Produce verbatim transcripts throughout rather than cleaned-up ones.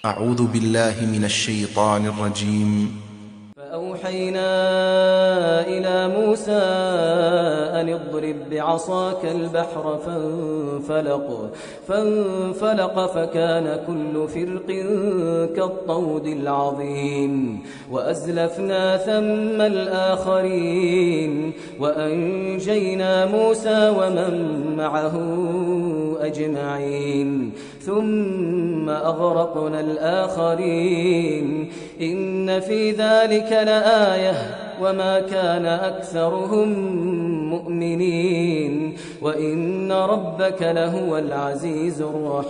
أعوذ بالله من الشيطان الرجيم. فأوحينا إلى موسى أن اضرب بعصاك البحر فانفلق فانفلق فكان كل فرق كالطود العظيم وأزلفنا ثم الآخرين وأنجينا موسى ومن معه أجمعين ثم أغرقنا الآخرين إن في ذلك لآية وما كان أكثرهم مؤمنين وإن ربك لهو العزيز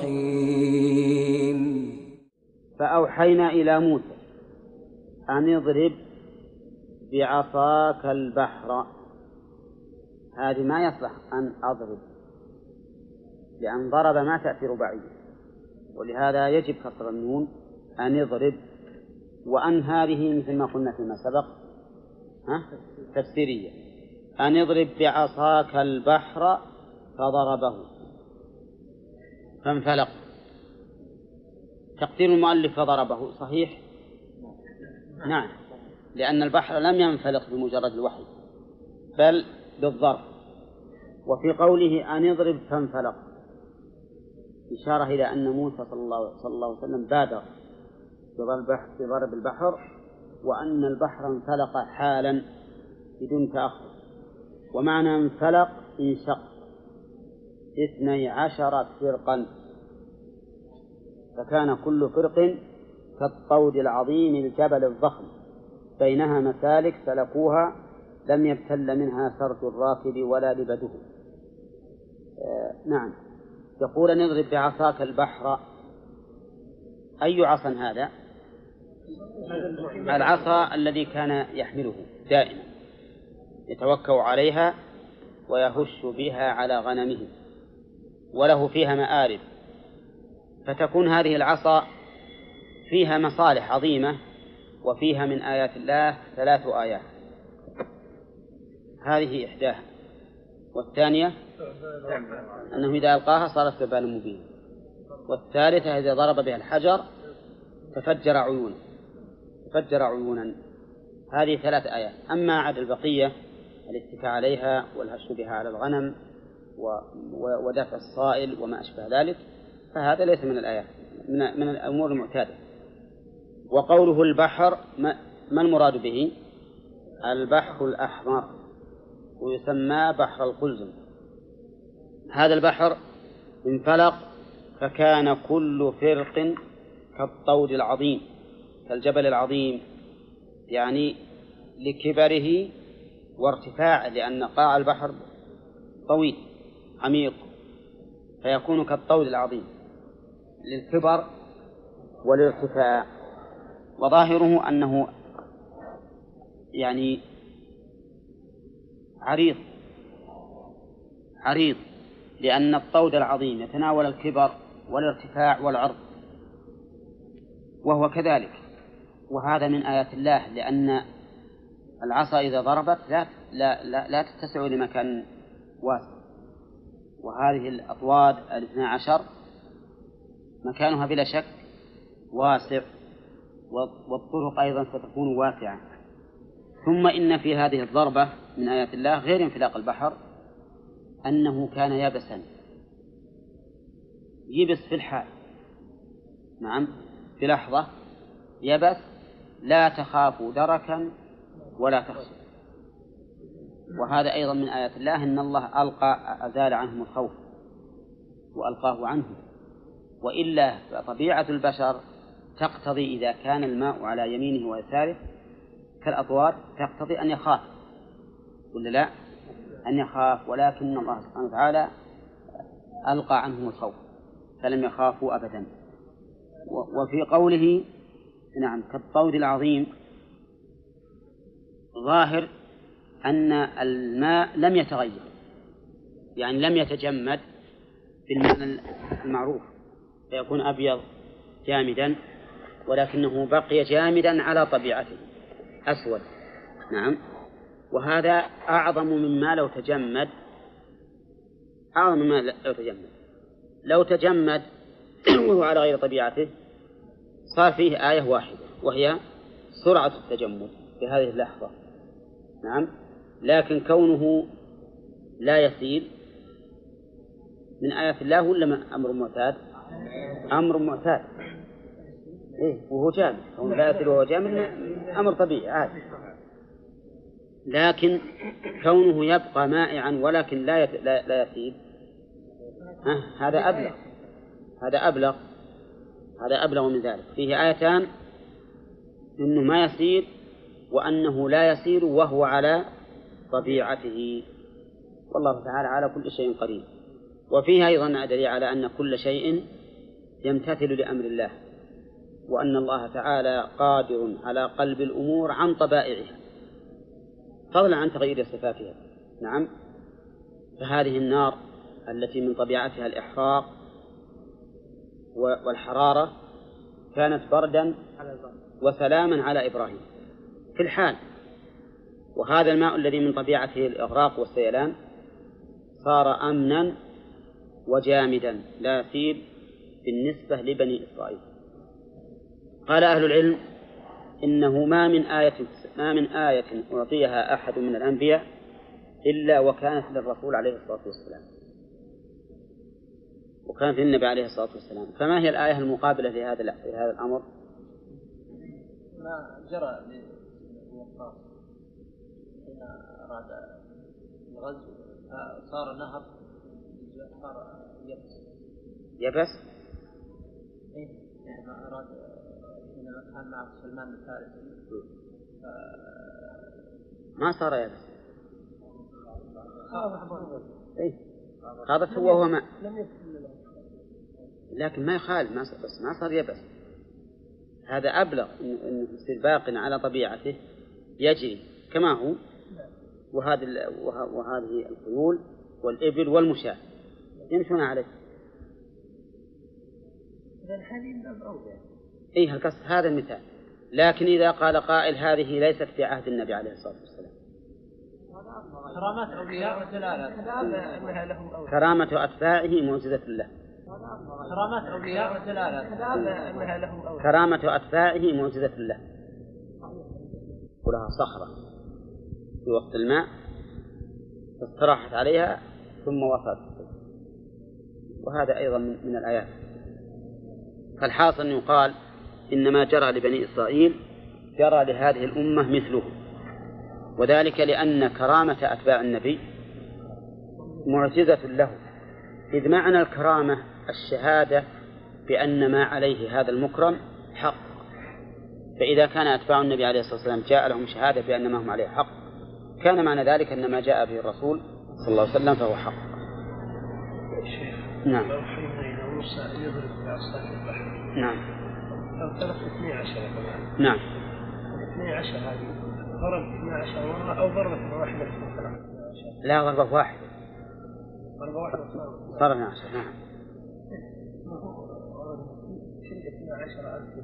الرحيم. فأوحينا إلى موسى أن اضرب بعصاك البحر. هذه ما يصلح أن أضرب، لأن ضرب ما تأتي رباعية، ولهذا يجب كسر النون أن يضرب. وأن هذه مثل ما قلنا فيما سبق ها؟ تفسيرية. أن يضرب بعصاك البحر فضربه فانفلق. تقدير المؤلف فضربه صحيح؟ نعم، لأن البحر لم ينفلق بمجرد الوحي بل بالضرب. وفي قوله أن يضرب فانفلق إشارة إلى أن موسى صلى الله, صلى الله عليه وسلم بادر بضرب البحر، وأن البحر انفلق حالا بدون تأخر. ومعنى انفلق انشق اثني عشر فرقا، فكان كل فرق كالطود العظيم الجبل الضخم بينها مسالك سلكوها لم يبتل منها سرج الراكب ولا لبده. آه نعم. يقول أن اضرب بعصاك البحر. أي عصا هذا؟ العصا الذي كان يحمله دائما يتوكأ عليها ويهش بها على غنمه، وله فيها مآرب، فتكون هذه العصا فيها مصالح عظيمة، وفيها من آيات الله ثلاث آيات. هذه إحداها، والثانية أنه إذا ألقاها صارت وبالا مبينا، والثالثة إذا ضرب بها الحجر تفجر عيونا تفجر عيونا. هذه ثلاث آيات. أما عد البقية الاتكاء عليها والهش بها على الغنم ودفع الصائل وما أشبه ذلك فهذا ليس من الآيات، من, من الأمور المعتادة. وقوله البحر ما المراد به؟ البحر الأحمر، ويسمى بحر القلزم. هذا البحر انفلق فكان كل فرق كالطود العظيم كالجبل العظيم، يعني لكبره وارتفاع، لأن قاع البحر طويل عميق فيكون كالطود العظيم للكبر والارتفاع. وظاهره أنه يعني عريض عريض لأن الطود العظيم يتناول الكبر والارتفاع والعرض، وهو كذلك. وهذا من آيات الله، لأن العصا إذا ضربت لا, لا, لا, لا تتسع لمكان واسع، وهذه الأطواد الاثنى عشر مكانها بلا شك واسع، والطرق أيضا ستكون واسعة. ثم إن في هذه الضربة من آيات الله غير انفلاق البحر أنه كان يبسا يبس في الحال. نعم، في لحظة يبس لا تخاف دركا ولا تخشى. وهذا أيضا من آيات الله، أن الله ألقى أزال عنهم الخوف وألقاه عنهم. وإلا فطبيعة البشر تقتضي إذا كان الماء على يمينه ويساره كالأطوار تقتضي أن يخاف ولا لا؟ أن يخاف، ولكن الله سبحانه وتعالى ألقى عنهم الخوف فلم يخافوا أبدا. وفي قوله نعم كالطود العظيم ظاهر أن الماء لم يتغير، يعني لم يتجمد بالمعنى المعروف فيكون أبيض جامدا، ولكنه بقي جامدا على طبيعته أسود. نعم، وهذا أعظم مما لو تجمد أعظم مما لو تجمد لو تجمد وهو على غير طبيعته صار فيه آية واحدة وهي سرعة التجمد في هذه اللحظة. نعم. لكن كونه لا يسيل من آيات الله ولا أمر معتاد؟ أمر معتاد. إيه وهو جامد، كونه لا يسيل وهو جامد أمر طبيعي عادي. لكن كونه يبقى مائعا ولكن لا يت... لا, لا يسيل، هذا أبلغ هذا أبلغ هذا أبلغ من ذلك. فيه آيتان إنه ما يسير وأنه لا يسير وهو على طبيعته، والله تعالى على كل شيء قدير. وفيها أيضا دليل على أن كل شيء يمتثل لأمر الله، وأن الله تعالى قادر على قلب الأمور عن طبائعها فضلا عن تغيير صفاتها. نعم. فهذه النار التي من طبيعتها الإحراق والحرارة كانت بردا وسلاما على إبراهيم في الحال، وهذا الماء الذي من طبيعته الإغراق والسيلان صار أمنا وجامدا لا يسيل بالنسبة لبني إسرائيل. قال أهل العلم إنه ما من آية ما من آية أعطيها أحد من الأنبياء إلا وكانت للرسول عليه الصلاة والسلام، وكانت للنبي عليه الصلاة والسلام. فما هي الآية المقابلة لهذا لهذا الأمر؟ ما جرى للوقاص حين أراد الغزو صار نهر صار يبس يبس إيه يعني ما أراد حين كان مع سلمان الفارسي ما صار يبس إيه هذا هو هو ماء، لكن ما يخالف ما صار بس ما صار يبس. هذا أبلغ إنه يصير باق على طبيعته يجري كما هو، وهذه وهذه الخيول والإبل والمشاة يمشون عليه. إيه القصد هذا المثال. لكن إذا قال قائل هذه ليست في عهد النبي عليه الصلاة والسلام، كرامات أولياء ودلالة كرامة أتباعه معجزة له، كرامات أولياء ودلالة كرامة أتباعه معجزة له. ولها صخرة في وقت الماء استراحت عليها ثم وصلت، وهذا أيضا من الآيات. فالحاصل أن يقال إنما جرى لبني إسرائيل جرى لهذه الأمة مثله، وذلك لأن كرامة أتباع النبي معجزة له، إذ معنى الكرامة الشهادة بأن ما عليه هذا المكرم حق. فإذا كان أتباع النبي عليه الصلاة والسلام جاء لهم شهادة بأن ما هم عليه حق، كان معنى ذلك أن ما جاء به الرسول صلى الله عليه وسلم فهو حق. نعم. نعم. لو ترك اثني عشر نعم. اثني عشر هذه ضرب اثني عشر مرة أو ضربة واحدة في الثلاث؟ لا ضربة واحدة. ضربة واحدة صار اثني عشر. نعم. اثني عشر ألف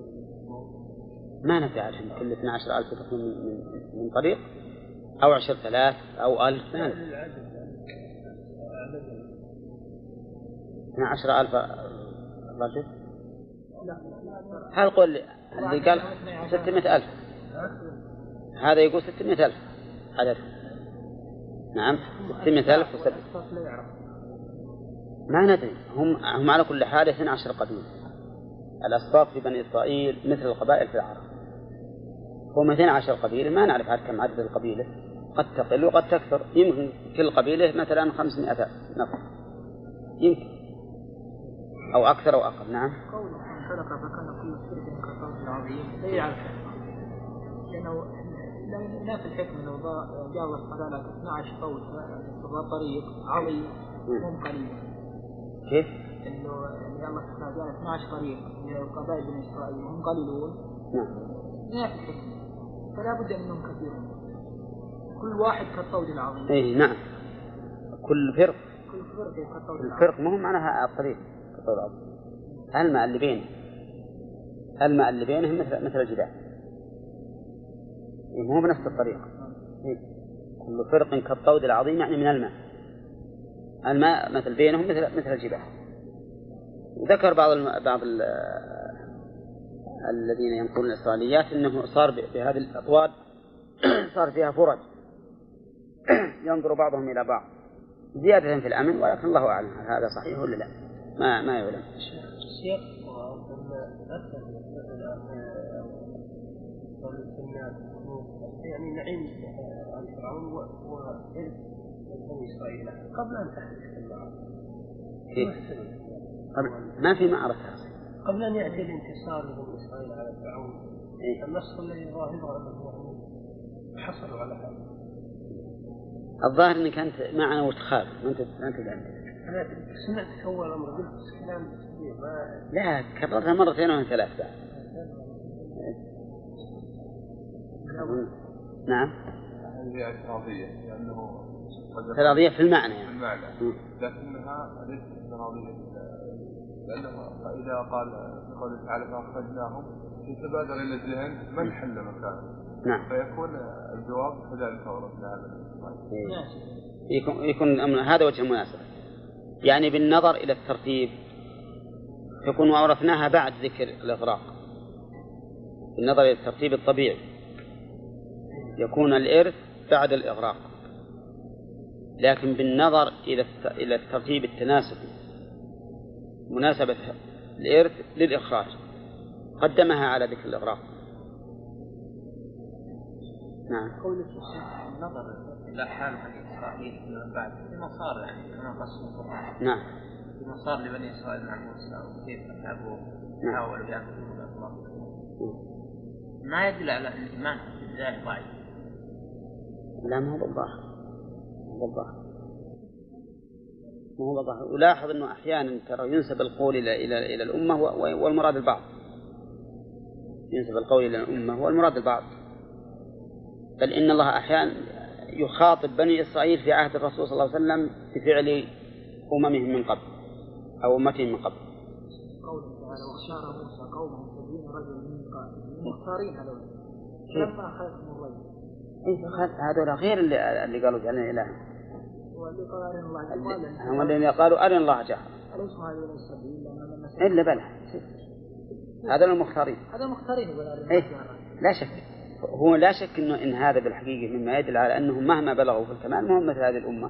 ما نفع عشان كل اثني عشر ألف تكون من من طريق أو عشر ثلاث أو ألف. ما نفع. اثني عشر ألف رجل. هل قل اللي قال ستمائة ألف، هذا يقول ستمائة ألف عدد. نعم ستمائة ألف وسبع. ما ندري، هم هم على كل حال اثني عشر قبيلة. الأسباط في بني إسرائيل مثل القبائل في العرب، هم اثني عشر قبيلة. ما نعرف عاد كم عدد القبيلة، قد تقل وقد تكثر. يمكن كل قبيلة مثلا خمسمائة نفر يمكن، أو أكثر أو أقل. نعم. خلق فكان كل شيء كالطود العظيم لا يعرف، لأنه لا في الحكم أنه جاوز قبالة اثني عشر طول في طريق عظيم وهم قليل. كيف؟ إنه الله تعالى جاء اثني عشر طريق قبائل بني إسرائيل وهم قليلون. نعم. لا في الحكم، فلا بد أنهم كثيرون، كل واحد كالطود العظيم. إيه نعم. كل فرق كل فرق كالطود العظيم. الفرق مهم معناها الطريق كالطود العظيم. الماء اللي بينه الماء اللي بينه مثل مثل الجبال، مو بنفس الطريقة. كل فرق كالطود العظيم يعني من الماء، الماء مثل بينهم مثل مثل الجبال. وذكر بعض الم... بعض الذين ينقلون الإسرائيليات أنه صار بهذه الأطوال صار فيها فرج ينظر بعضهم إلى بعض زيادة في الأمن، ولكن الله أعلم هذا صحيح ولا لا، ما ما يعلم. الشيخ يعني نعيم عن فرعون وإرث بني إسرائيل قبل أن تحدث المعركة. ما في معركة قبل أن يأتي الانتصار لبني إسرائيل على فرعون. إيه؟ النصر الذي ظاهره أنه حصلوا على هذا. الظاهر أنك أنت معنا وتخاف ما أنت ما أنت عندك. أنا سمعت أول أمر قلت كلام كبير ما. لا كررتها مرتين أو ثلاث بعد. نعم. هي اعتراضية لأنه اعتراضية في المعنى يعني. في المعنى. لكنها ليست اعتراضية لأنه إذا قال قوله تعالى فأخرجناهم يتبادر إلى الذهن من حل مكانه. نعم. فيكون الجواب كذلك ورد هذا. يكون يكون هذا وجه المناسبة. يعني بالنظر إلى الترتيب يكون وأورثناها بعد ذكر الإغراق. بالنظر إلى الترتيب الطبيعي يكون الإرث بعد الإغراق، لكن بالنظر إلى إلى الترتيب التناسبي مناسبة الإرث للإخراج قدمها على ذكر الإغراق. نعم. قولك النظر إلى حال بني إسرائيل من بعد فيما صار يعني كما قصوا القرآن. نعم. فيما صار لبني إسرائيل مع موسى وكيف أتعبوا حاولوا يأخذوا الله ما يدل على أن الإيمان بالله ضعيف. لا ما هو بالظاهر بالظاهر ما هو بالظاهر. ولاحظ أنه أحيانا ترى ينسب القول إلى إلى إلى الأمة والمراد البعض. ينسب القول إلى الأمة والمراد البعض. بل إن الله أحيانا يخاطب بني إسرائيل في عهد الرسول صلى الله عليه وسلم بفعل أممهم من قبل أو أمتهم من قبل. قوله تعالى واختار موسى قومه سبعين رجلا من قبل مختارين هذول لما أخذهم الرجل. إيه هذول غير اللي اللي قالوا جعلنا إله. واللي قال أرنا الله جهرا. هم الذين قالوا أرنا الله جهرا. أليس هذول السبعين لأن إلا بلى. هذول المختارين. هذا مختارين يقول أرنا إيه الله جهرا. لا شك. هو لا شك إنه إن هذا بالحقيقة مما يدل على أنهم مهما بلغوا في الكمال ما هم مثل هذه الأمة.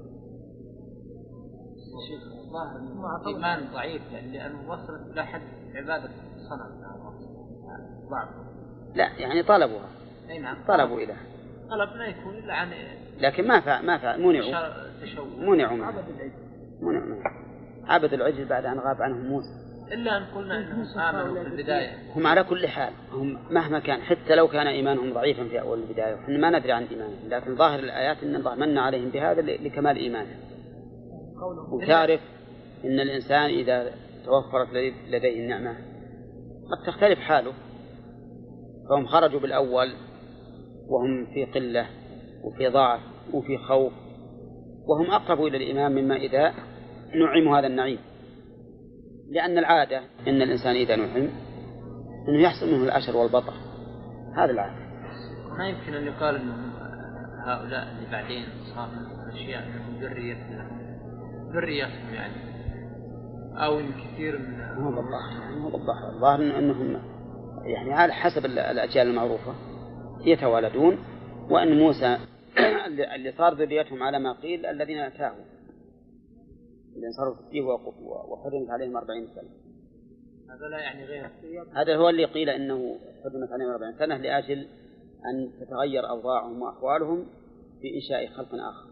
ظاهر إيمان ضعيف لأنه وصلت إلى حد عبادة الصنم ضعف. لا يعني طلبوها. أي نعم. طلبوا إله. طلب لا يكون إلا عن. لكن ما فعل ما فعل منعوا. منعوا منه. منعوا. عبد العجل بعد أن غاب عنهم موسى. إلا أن قلنا أنهم آمنوا في البداية. هم على كل حال هم مهما كان حتى لو كان إيمانهم ضعيفا في أول البداية إحنا ما ندري عن إيمانهم، لكن ظاهر الآيات أن الله من عليهم بهذا لكمال إيمانهم. وتعرف إن الإنسان إذا توفرت لديه النعمة قد تختلف حاله، فهم خرجوا بالأول وهم في قلة وفي ضعف وفي خوف، وهم أقرب إلى الإيمان مما إذا نعموا هذا النعيم، لأن العادة إن الإنسان إذا نعم إنه يحصل منه الأشر والبطر، هذا العادة. ما يمكن أن يقال أن هؤلاء اللي بعدين صار من أشياء من ذريتنا ذريتهم يعني أو إن كثير من هو بالله هو بالله الظاهر أنهم يعني على حسب الأجيال المعروفة يتوالدون، وأن موسى اللي صار ذريتهم على ما قيل الذين أتاهم اللي صاروا فيه وحرمت عليهم أربعين سنة. هذا لا يعني غير هذا هو اللي قيل إنه حرمت عليهم أربعين سنة لأجل أن تتغير أوضاعهم وأحوالهم في إنشاء خلق آخر.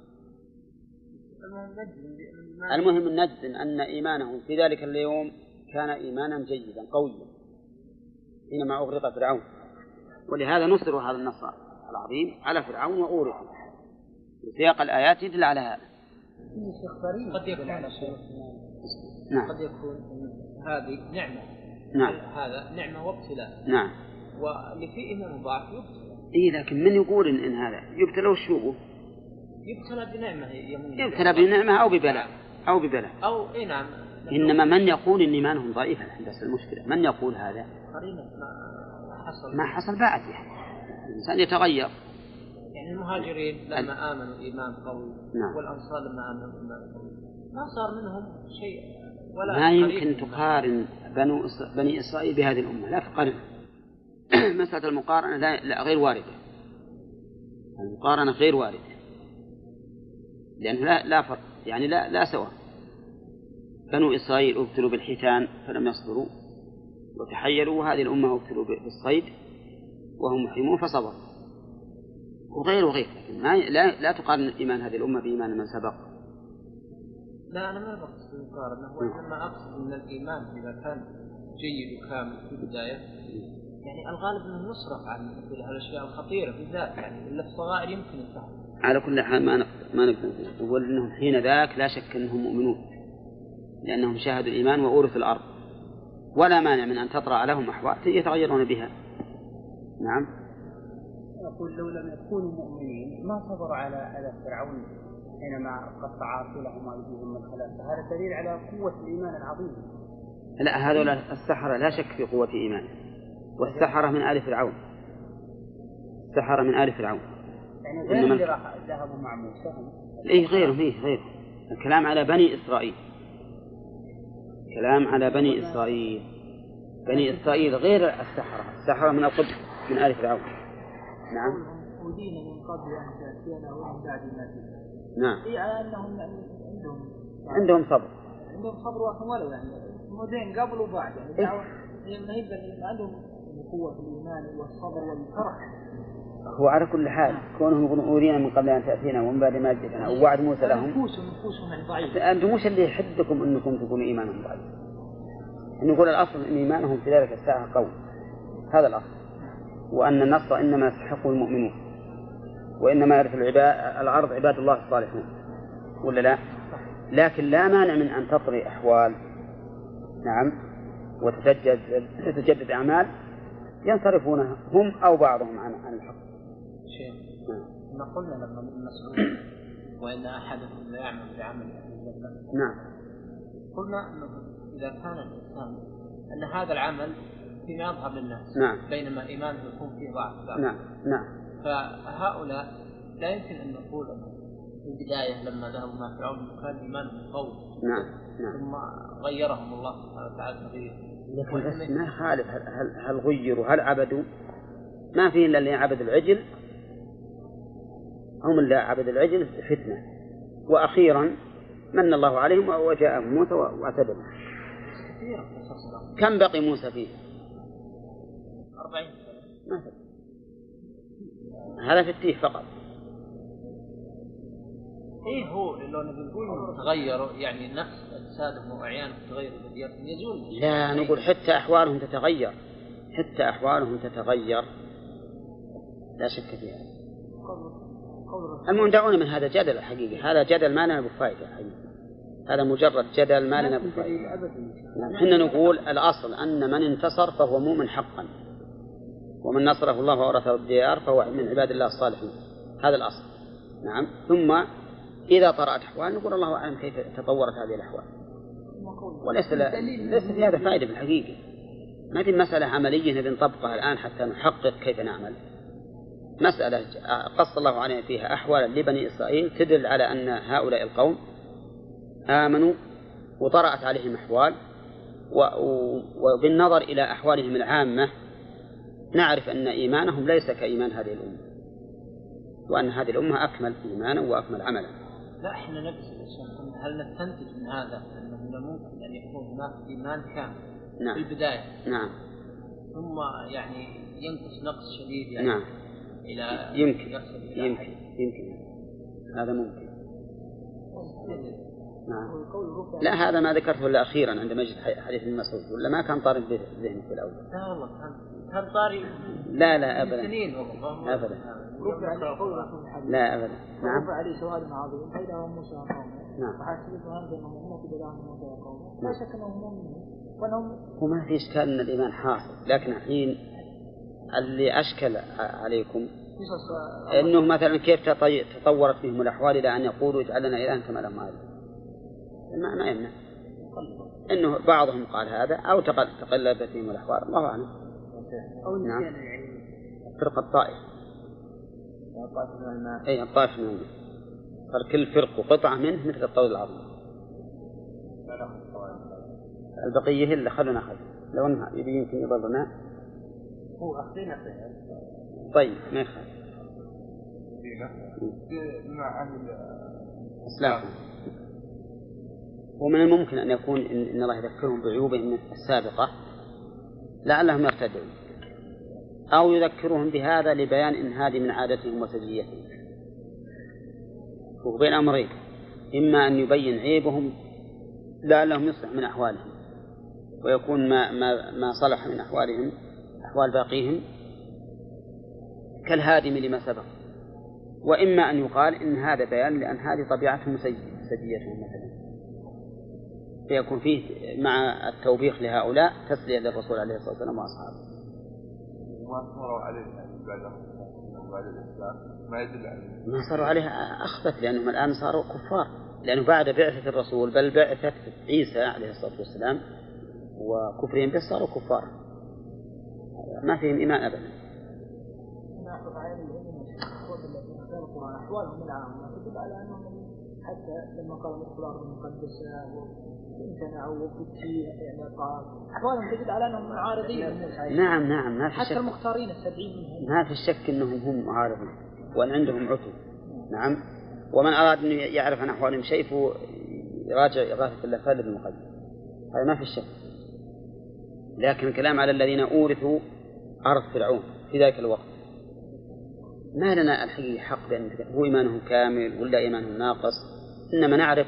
المهم النجد أن إيمانهم في ذلك اليوم كان إيمانا جيدا قويا حينما أغرق فرعون، ولهذا نصر هذا النصر العظيم على فرعون وأورث. سياق الآيات يدل على هذا. قد يكون نعم. قد يكون هذه نعمة. نعم. هذا نعمة وابتلاء. نعم. واللي فيه إيمان ضعف يبتلى. إيه لكن من يقول إن, إن هذا يبتلى وشوقه؟ يبتلى بنعمة يمين. يبتلى بنعمة أو ببلاء أو ببلاء. أو إيه نعم. إنما من يقول إن إيمانهم ضعيفا بس المشكلة من يقول هذا؟ ما حصل. ما حصل بعد يعني. الإنسان يتغير. يعني المهاجرين لما آمنوا إيمان قوي. نعم. والأنصار لما آمنوا إيمان قوي ما صار منهم شيء ولا. ما يمكن تقارن بنو بني إسرائيل بهذه الأمة لا تقارن. مسألة المقارنة لا, لا غير واردة. المقارنة غير واردة لأنه لا, لا فرق، يعني لا, لا سواء. بنو إسرائيل ابتلوا بالحيتان فلم يصبروا وتحيلوا، وهذه الأمة ابتلوا بالصيد وهم محرمون فصبروا، وغير وغير. لكن ما لا, لا تقارن إيمان هذه الأمة بإيمان من سبق. لا أنا ما بقصد المقارنة، وإنما أقصد أن الإيمان إذا كان جيد وكامل في البداية يعني الغالب أنه يصرف عن مثل هالأشياء الخطيرة بالذات، يعني إلا الصغائر يمكن الفهم. على كل حال ما نقدر ما نقدر نقول أنهم حين ذاك لا شك أنهم مؤمنون لأنهم شاهدوا الإيمان وأورثوا الأرض، ولا مانع من أن تطرأ لهم أحوال يتغيرون بها. نعم. يقول لو لم يكونوا مؤمنين ما صبروا على على فرعون حينما قطع رسولهم أيديهم من خلاف، هذا دليل على قوة الإيمان العظيم. لا هذول السحرة لا شك في قوة إيمان، والسحرة من آل فرعون، السحرة من آل فرعون يعني غير اللي راح ذهبوا مع موسى. إيه غيرهم، إيه غيرهم. الكلام على بني إسرائيل، كلام على بني إسرائيل. بني إسرائيل غير السحرة، السحرة من القبط من آل فرعون. نعم. ودين من قبل أن تأتينا ومن بعد ما تأتينا. نعم. إيه على أنهم يعني عندهم عندهم صبر. عندهم صبر وحمل، يعني مودين قبل وبعد، يعني دعوة ما يبدأ عندهم قوة الإيمان والصبر والفرح. هو على كل حال كونهم يقولون أورينا من قبل أن تأتينا ومن بعد ما جئتنا، ووعد موسى لهم. نفوسهم نفوسهم يعني ضعيف. أنتم مش اللي يحدكم أنكم تقولوا إيمانهم ضعيف. نقول الأصل أن إيمانهم في ذلك الساعة قوي، هذا الأصل، وأن النصر إنما يستحقه المؤمنون، وإنما يرث الأرض عباد الله الصالحون، ولا لا؟ لكن لا مانع من أن تطري أحوال، نعم، وتتجدد تتجدد أعمال ينصرفونها هم أو بعضهم عن عن الحق. شيخ ما قلنا لما ابن مسعود وإن أحدكم لا يعمل بعمل أهل الجنة. نعم. قلنا أنه إذا كان الإنسان أن هذا العمل فيما يظهر للناس. نعم. بينما إيمانه يكون فيه ضعف. نعم نعم. فهؤلاء لا يمكن أن نقول أنه في البداية لما ذهبوا مع فرعون كان إيمانهم قوي. نعم نعم. ثم غيرهم الله سبحانه وتعالى تغيير. لكن بس ما خالف، هل, هل, هل غيروا هل عبدوا؟ ما فيه إلا اللي عبد العجل، هم اللي عبد العجل فتنة، وأخيرا من الله عليهم وجاءهم موسى واعتدوا. كم بقي موسى فيه؟ أربعين سنة. هذا في التيه فقط. إيه هو لو نقول تغيروا يعني نفس أجسادهم وأعيانهم تغير بدياتهم يزول. لا نقول حتى أحوالهم تتغير، حتى أحوالهم تتغير لا شك فيها. المهم دعونا من هذا جدل الحقيقة، هذا جدل ما لنا بفائدة حقيقة، هذا مجرد جدل ما لنا بفائدة. حنا نقول الأصل أن من انتصر فهو مؤمن حقا، ومن نصره الله وورثه الديار فهو من عباد الله الصالحين، هذا الأصل. نعم. ثم إذا طرأت أحوال نقول الله أعلم كيف تطورت هذه الأحوال، وليس ليس في هذا فائدة بالحقيقة. ما في مسألة عملية نبي نطبقها الآن حتى نحقق كيف نعمل. مسألة قص الله علينا فيها أحوال لبني إسرائيل تدل على أن هؤلاء القوم آمنوا وطرأت عليهم أحوال، وبالنظر إلى أحوالهم العامة نعرف أن إيمانهم ليس كإيمان هذه الأمة، وأن هذه الأمة أكمل إيمانا وأكمل عملا. لا إحنا نقصد هل نستنتج من هذا أنه ممكن أن يكون هناك إيمان كامل نعم. في البداية نعم. ثم يعني ينقص نقص شديد يعني نعم. إلى يمكن إلى يمكن يمكن هذا ممكن. نعم. لا هذا ما ذكرته إلا أخيرا عندما جئت حديث ابن مسعود، ولا ما كان طارئ بذهني في الأول. لا والله كان كان طارئ. لا لا أبدا. سنين والله. أبدا. رفع عليه قول لا أبدا. نعم. رفع عليه سؤال عظيم بينهم موسى وقومه. نعم. فحسبت أنهم مؤمنون بدلهم موسى وقومه. لا شك أنهم مؤمنون. وأنهم. وما في إشكال أن الإيمان حاصل، لكن الحين اللي أشكل عليكم إنه مثلا كيف تطورت فيهم الأحوال إلى أن يقولوا اجعلنا إلها كما لهم هذا. ما ما يمنع إنه بعضهم قال هذا أو تقلبت فيهم الأحوال، الله أعلم. نعم. فرقة الطائف. أي الطائف من الماء، صار كل فرق وقطعة منه مثل الطود العظيم. البقية اللي خلونا خذ لو أنها يمكن يضرنا هو أخذنا فيها. طيب ما يخالف. إسلام. ومن الممكن أن يكون إن الله يذكرهم بعيوبهم السابقة لعلهم يرتدعون، أو يذكرهم بهذا لبيان إن هذه من عادتهم وسجيتهم. وبين أمرين، إما أن يبين عيبهم لعلهم يصلح من أحوالهم ويكون ما, ما, ما صلح من أحوالهم أحوال باقيهم كالهادم لما سبق، وإما أن يقال إن هذا بيان لأن هذه طبيعتهم سجيتهم مثلا، فيكون فيه مع التوبيخ لهؤلاء تسلية للرسول عليه الصلاة والسلام وأصحابه. ما صاروا عليه بعد بعد الإسلام ما يدل عليه. ما صاروا عليه أخبث، لأنهم الآن صاروا كفار، لأنه بعد بعثة الرسول بل بعثة عيسى عليه الصلاة والسلام وكفرهم به صاروا كفار ما فيهم إيمان أبدا. نأخذ على الذين سبقوا عن أحوالهم العامة تدل على أنهم حتى لما قالوا الأخبار المقدسة وامتنعوا وبكي يعني قال أحوالهم تدل على أنهم معارضين. نعم نعم ما في حتى شك. المختارين السبعين منهم ما في شك أنهم هم معارضين وأن عندهم عتو. نعم. ومن أراد أن يعرف عن أحوالهم شيء يراجع إغاثة اللفظ بالمقدس، هذا ما في شك. لكن الكلام على الذين أورثوا أرض فرعون في ذلك الوقت ما لنا الحقيقة حق بأن هو إيمانهم كامل ولا إيمانهم ناقص، إنما نعرف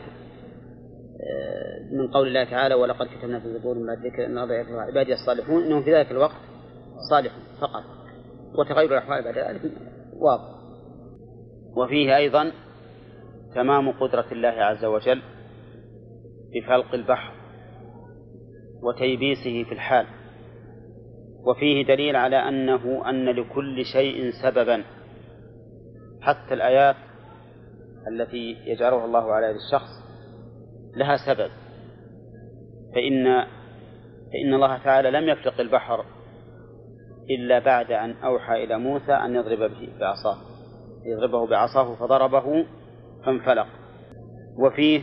من قول الله تعالى ولقد كتبنا في الزبور من بعد ذكر أن الله يرفع عبادي الصالحون إنهم في ذلك الوقت صالحون فقط، وتغير الأحوال بعد ذلك واضح. وفيه أيضا تمام قدرة الله عز وجل بفلق البحر وتيبيسه في الحال، وفيه دليل على أنه أن لكل شيء سببا، حتى الآيات التي يجعلها الله على يد الشخص لها سبب. فإن فإن الله تعالى لم يفلق البحر إلا بعد أن أوحى إلى موسى أن يضرب به بعصاه يضربه بعصاه فضربه فانفلق. وفيه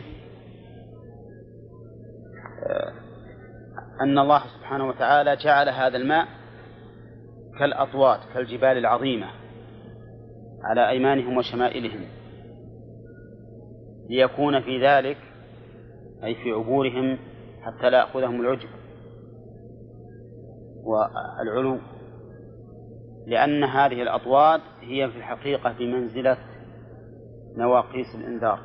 أن الله سبحانه وتعالى جعل هذا الماء كالأطوات كالجبال العظيمة على أيمانهم وشمائلهم، ليكون في ذلك أي في عبورهم حتى لا يأخذهم العجب والعلو، لأن هذه الأطوات هي في الحقيقة بمنزلة نواقيس الإنذار،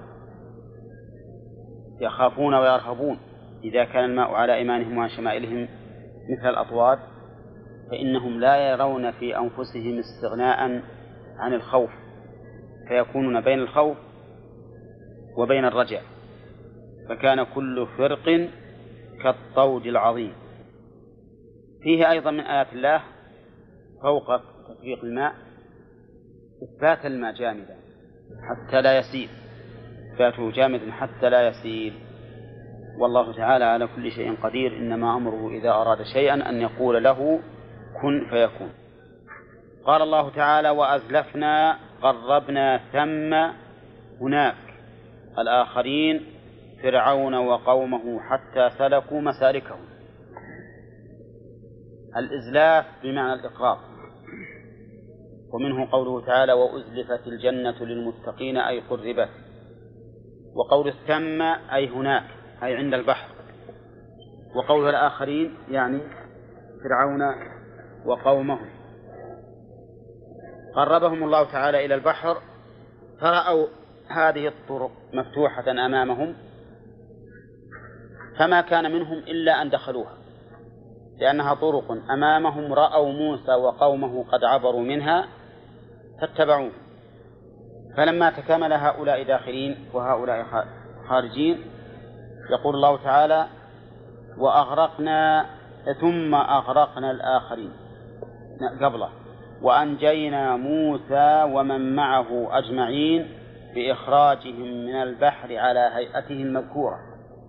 يخافون ويرهبون. إذا كان الماء على أيمانهم وشمائلهم مثل الأطوات فإنهم لا يرون في أنفسهم استغناء عن الخوف، فيكونون بين الخوف وبين الرجاء، فكان كل فرق كالطود العظيم. فيه أيضا من آيات الله فوق تفريق الماء إثبات الماء جامدا حتى لا يسيل، إثباته جامدا حتى لا يسيل. والله تعالى على كل شيء قدير، إنما أمره إذا أراد شيئا أن يقول له كن فيكون. قال الله تعالى وأزلفنا قربنا ثم هناك الآخرين فرعون وقومه حتى سلكوا مسالكهم. الإزلاف بمعنى الإقراب، ومنه قوله تعالى وأزلفت الجنة للمتقين أي قربت، وقول الثم أي هناك أي عند البحر، وقول الآخرين يعني فرعون وقومه. قربهم الله تعالى إلى البحر فرأوا هذه الطرق مفتوحة أمامهم فما كان منهم إلا أن دخلوها، لأنها طرق أمامهم، رأوا موسى وقومه قد عبروا منها فاتبعوه. فلما تكامل هؤلاء داخلين وهؤلاء خارجين يقول الله تعالى وأغرقنا ثم أغرقنا الآخرين قبله وأنجينا موسى ومن معه أجمعين بإخراجهم من البحر على هيئته المذكورة.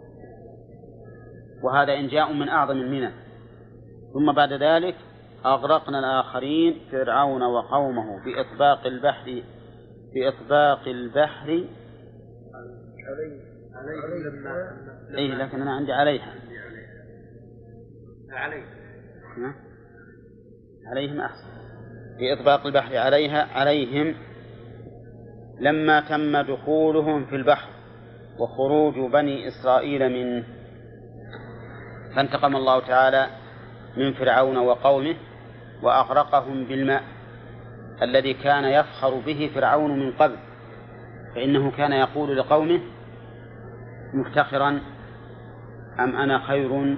وهذا إنجاء من أعظم المنن. ثم بعد ذلك أغرقنا الآخرين فرعون وقومه بإطباق البحر بإطباق البحر عليه لما إيه لكن أنا عندي عليها عليه عليهم أحسن في إطباق البحر عليها عليهم لما تم دخولهم في البحر وخروج بني إسرائيل منه، فانتقم الله تعالى من فرعون وقومه وأغرقهم بالماء الذي كان يفخر به فرعون من قبل، فإنه كان يقول لقومه مفتخرا أم أنا خير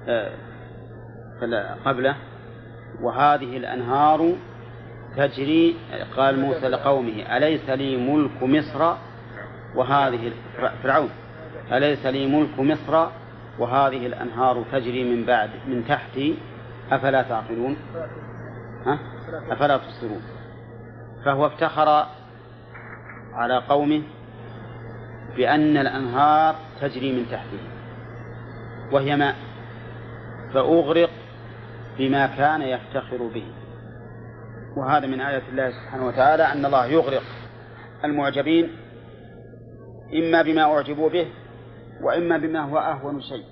قبله وهذه الأنهار تجري. قال موسى لقومه أليس لي ملك مصر وهذه فرعون أليس لي ملك مصر وهذه الأنهار تجري من بعد من تحتي أفلا تعقلون ها؟ أفلا تبصرون. فهو افتخر على قومه بأن الأنهار تجري من تحته وهي ماء، فأغرق بما كان يفتخر به. وهذا من آيات الله سبحانه وتعالى أن الله يغرق المعجبين إما بما أعجبوا به وإما بما هو أهون شيء.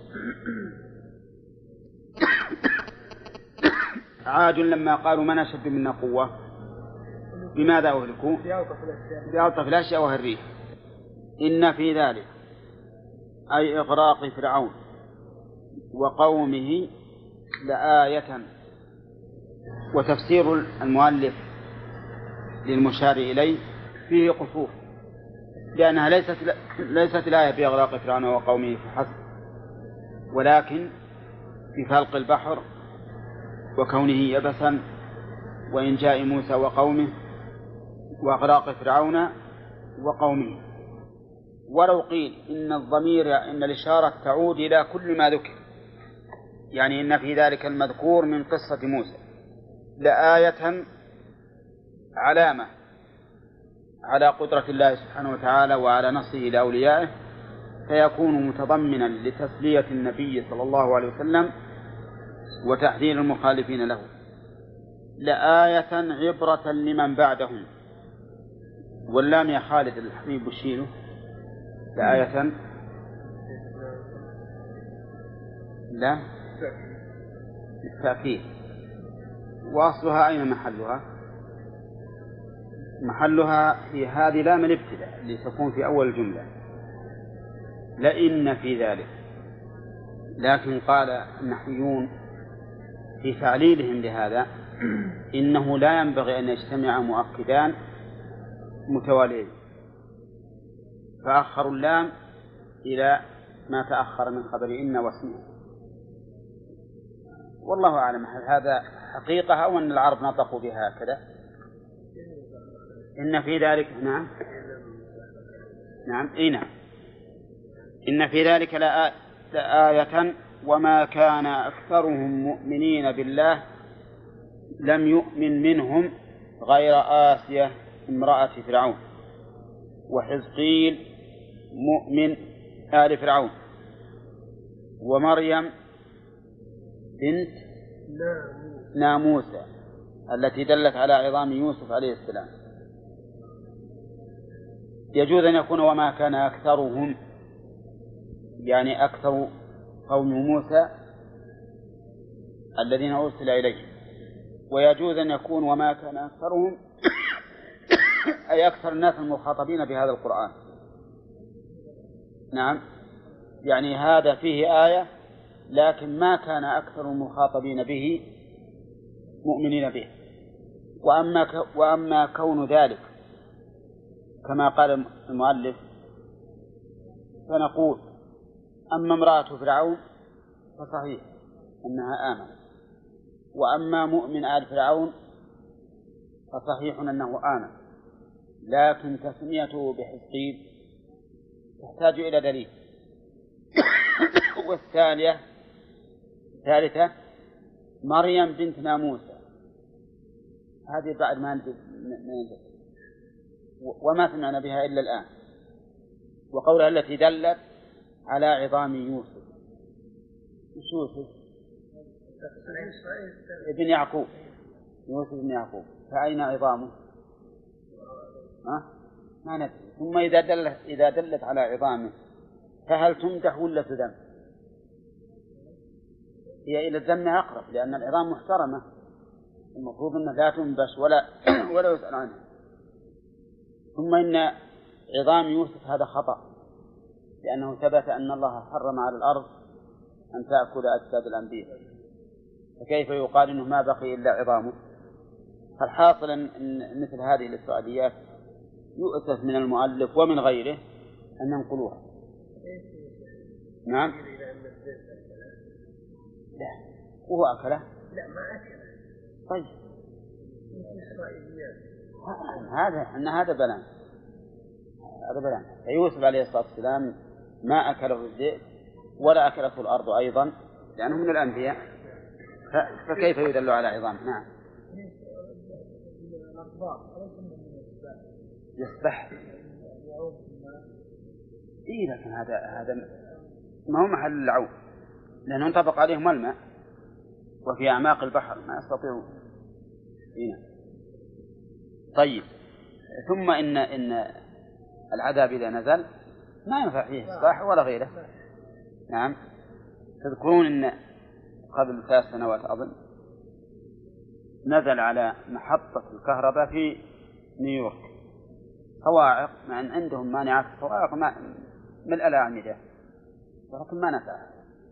عاد لما قالوا من أشد منا قوة بماذا أهلكوا؟ بألطف الأشياء وهي الريح. إن في ذلك أي إغراق فرعون وقومه لآية. وتفسير المؤلف للمشار إليه فيه قصور، لأنها ليست ليست الآية في إغراق فرعون وقومه فحسب، ولكن في فلق البحر وكونه يبسا وإنجاء موسى وقومه وإغراق فرعون وقومه. ولو قيل إن الضمير إن الإشارة تعود إلى كل ما ذكر، يعني إن في ذلك المذكور من قصة موسى لآية علامة على قدرة الله سبحانه وتعالى وعلى نصره لأوليائه، فيكون متضمنا لتسلية النبي صلى الله عليه وسلم وتحذير المخالفين له. لآية عبرة لمن بعدهم. واللام يا خالد الحبيب وشيله لآية لا التأكيد. وأصلها أين محلها؟ محلها في هذه لام الابتداء لتكون في أول الجملة لئن في ذلك. لكن قال النحويون في تعليلهم لهذا إنه لا ينبغي أن يجتمع مؤكدان متواليين، فأخروا اللام إلى ما تأخر من خبر إن واسمه. والله أعلم هل هذا حقيقة أو أن العرب نطقوا بها هكذا. إن في ذلك نعم نعم إيه نعم إن في ذلك لآية وما كان أكثرهم مؤمنين بالله لم يؤمن منهم غير آسية امرأة فرعون وحزقيل مؤمن آل فرعون ومريم بنت ناموسى التي دلت على عظام يوسف عليه السلام. يجوز أن يكون وما كان أكثرهم يعني أكثر قوم موسى الذين أرسل إليه، ويجوز أن يكون وما كان أكثرهم أي أكثر الناس المخاطبين بهذا القرآن. نعم يعني هذا فيه آية لكن ما كان أكثر المخاطبين به مؤمنين به. وأما, ك... وأما كون ذلك كما قال المؤلف فنقول أما امرأة فرعون فصحيح أنها آمنت، وأما مؤمن آل فرعون فصحيح أنه آمن، لكن تسميته بحزقيل تحتاج إلى دليل. والثانية الثالثة مريم بنت ناموسى هذه بعد ما ننزل وما سمعنا بها إلا الآن. وقولها التي دلت على عظام يوسف يوسف ابن يعقوب يوسف بن يعقوب فأين عظامه؟ ها؟ ما ندري. ثم إذا دلت إذا دلت على عظامه فهل تمدح ولا تذم؟ هي إلى الذم أقرب لأن العظام محترمة المفروض أنها لا تنبش ولا ولا يسأل عنها. ثم إن عظام يوسف هذا خطأ، لأنه ثبت أن الله حرم على الأرض أن تأكل أجساد الأنبياء، فكيف يقال إنه ما بقي إلا عظامه؟ فالحاصل أن مثل هذه الإسرائيليات يؤسف من المؤلف ومن غيره أن ينقلوها. نعم. لا وهو أكله؟ لا ما أكله. طيب هذا أن هذا بلان، هذا بلان. فيوسف عليه الصلاة والسلام ما أكله الذئب ولا أكلته الأرض أيضا، لأنه من الأنبياء، فكيف يدل على عظام؟ نعم. يسبح. إيه لكن هذا هذا ما هو محل العوم، لأنه انطبق عليهم الماء وفي أعماق البحر ما يستطيعون. هنا. طيب ثم إن إن العذاب إذا نزل ما ينفع فيه الصباح ولا غيره. نعم. تذكرون إن قبل ثلاث سنوات أظن نزل على محطة الكهرباء في نيويورك صواعق، مع أن عندهم مانعات الصواعق من الألاعمدة، ولكن ما نفع.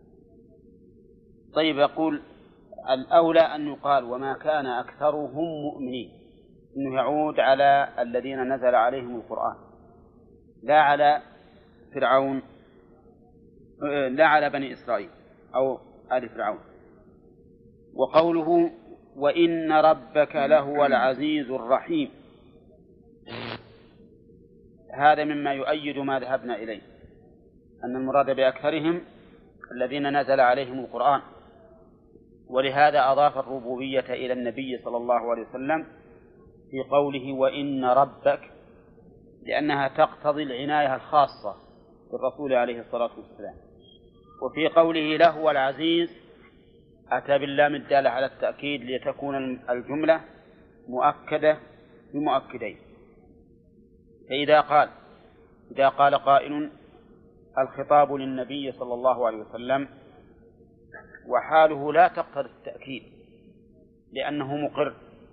طيب يقول الأولى أن يقال وما كان أكثرهم مؤمنين، إنه يعود على الذين نزل عليهم القرآن، لا على فرعون، لا على بني إسرائيل أو آل فرعون. وقوله وإن ربك لهو العزيز الرحيم، هذا مما يؤيد ما ذهبنا إليه، أن المراد بأكثرهم الذين نزل عليهم القرآن، ولهذا أضاف الربوبية إلى النبي صلى الله عليه وسلم في قوله وإن ربك، لأنها تقتضي العناية الخاصة بالرسول عليه الصلاة والسلام. وفي قوله لهو العزيز أتى باللام الدالة على التأكيد لتكون الجملة مؤكدة بمؤكدين. فإذا قال إذا قال قائل الخطاب للنبي صلى الله عليه وسلم وحاله لا تقتضي التأكيد لأنه مقر،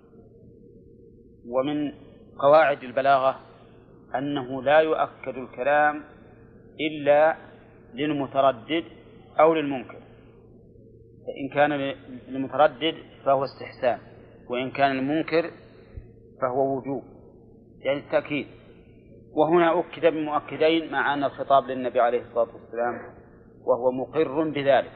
ومن قواعد البلاغة أنه لا يؤكد الكلام إلا للمتردد أو للمنكر، فإن كان للمتردد فهو استحسان، وإن كان المنكر فهو وجوب، يعني التأكيد. وهنا أكد بمؤكدين مع أن الخطاب للنبي عليه الصلاة والسلام وهو مقر بذلك.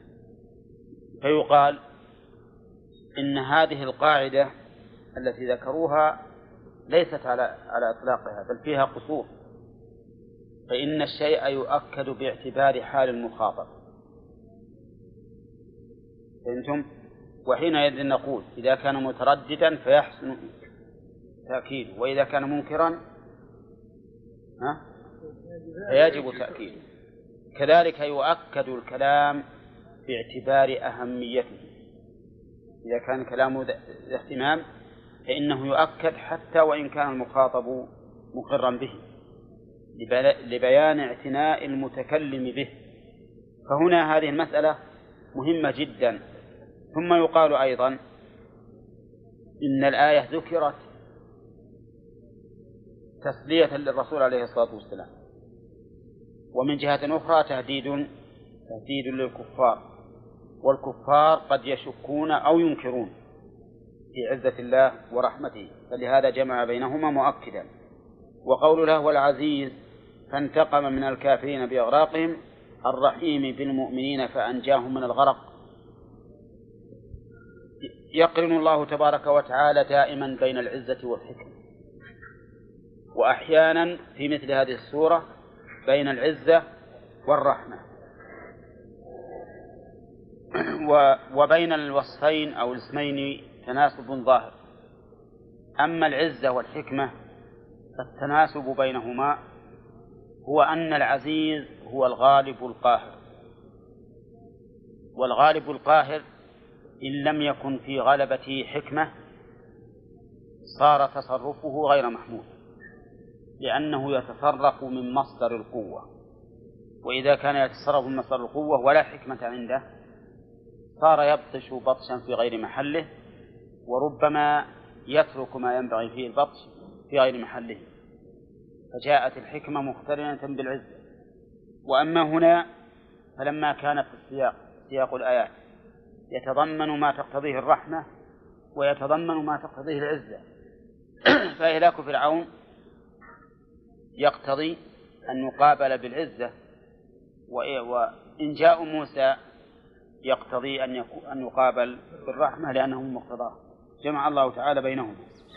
فيقال إن هذه القاعدة التي ذكروها ليست على على إطلاقها، بل فيها قصور، فإن الشيء يؤكد باعتبار حال المخاطب. فهمتم؟ وحينئذ نقول إذا كان مترددا فيحسن تأكيده، وإذا كان منكرا ها فيجب تأكيده. كذلك يؤكد الكلام باعتبار أهميته، إذا كان كلامه ذا اهتمام فإنه يؤكد حتى وإن كان المخاطب مقرا به، لبيان اعتناء المتكلم به. فهنا هذه المسألة مهمة جدا. ثم يقال أيضا إن الآية ذكرت تسلية للرسول عليه الصلاة والسلام، ومن جهة أخرى تهديد تهديد للكفار، والكفار قد يشكون أو ينكرون في عزة الله ورحمته، فلهذا جمع بينهما مؤكدا. وقول له هو العزيز فانتقم من الكافرين بإغراقهم الرحيم بالمؤمنين فأنجاهم من الغرق. يقرن الله تبارك وتعالى دائما بين العزة والحكمة، وأحيانا في مثل هذه السورة بين العزة والرحمة، وبين الوصفين أو الاسمين تناسب ظاهر. أما العزة والحكمة فالتناسب بينهما هو أن العزيز هو الغالب القاهر، والغالب القاهر إن لم يكن في غلبته حكمة صار تصرفه غير محمود، لأنه يتصرف من مصدر القوة، وإذا كان يتصرف من مصدر القوة ولا حكمة عنده صار يبطش بطشا في غير محله، وربما يترك ما ينبغي فيه البطش في غير محله، فجاءت الحكمة مقترنة بالعزة. وأما هنا فلما كان في السياق سياق الآيات يتضمن ما تقتضيه الرحمة ويتضمن ما تقتضيه العزة، فإهلاك فرعون يقتضي أن يقابل بالعزة، وإنجاء موسى يقتضي أن يقابل بالرحمة لأنه مقتضاه. جمع الله تعالى بينهما.